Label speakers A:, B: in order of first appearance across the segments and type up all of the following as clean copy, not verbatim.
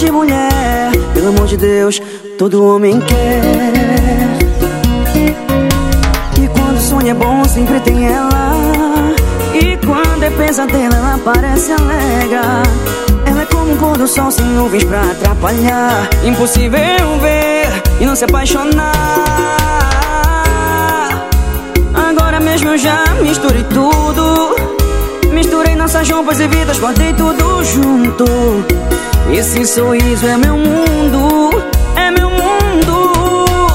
A: de mulher. Pelo amor de Deus, todo homem quer. E quando o sonho é bom, sempre tem ela. E quando é pesadelo, ela parece alegre. Ela é como um pôr do sol sem nuvens pra atrapalhar. Impossível ver e não se apaixonar. Agora mesmo eu já misturei tudo. Misturei nossas roupas e vidas, guardei tudo junto. Esse sorriso é meu mundo, é meu mundo.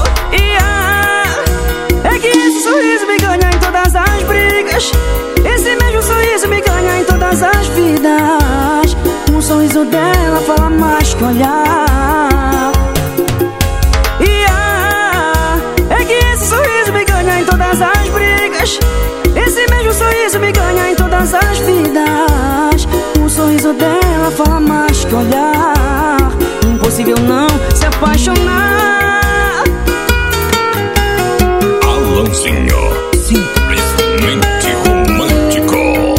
A: É que esse sorriso me ganha em todas as brigas. Esse mesmo sorriso me ganha em todas as vidas. O sorriso dela fala mais que olhar. É que esse sorriso me ganha em todas as brigas. Esse mesmo sorriso me ganha em todas as vidas. O sorriso dela fala mais que olhar. Impossível não se apaixonar.
B: Alanzinho, simplesmente romântico.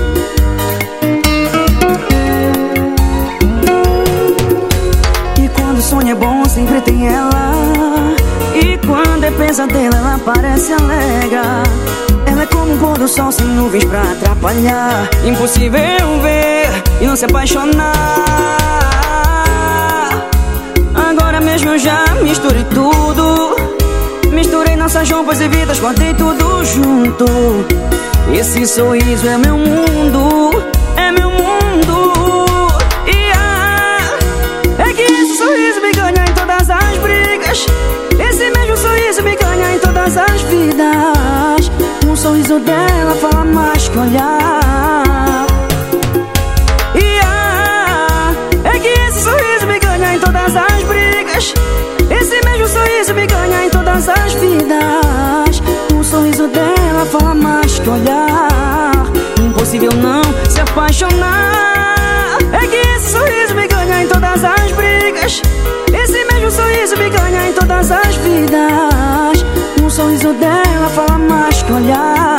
A: E quando o sonho é bom, sempre tem ela. E quando é pesadelo, ela parece alegre. Ela é como um pôr do sol sem nuvens pra atrapalhar. Impossível ver e não se apaixonar. Agora mesmo eu já misturei tudo. Misturei nossas roupas e vidas, guardei tudo junto. Esse sorriso é meu mundo, é meu mundo. É que esse sorriso me ganha em todas as brigas. Esse mesmo sorriso me ganha em todas as vidas. O sorriso dela fala mais que olhar. É que esse sorriso me ganha em todas as brigas. Esse mesmo sorriso me ganha em todas as vidas. O sorriso dela fala mais que olhar. Impossível não se apaixonar. É que esse sorriso me ganha em todas as brigas. Esse mesmo sorriso me ganha em todas as vidas. O sorriso dela fala mais que olhar.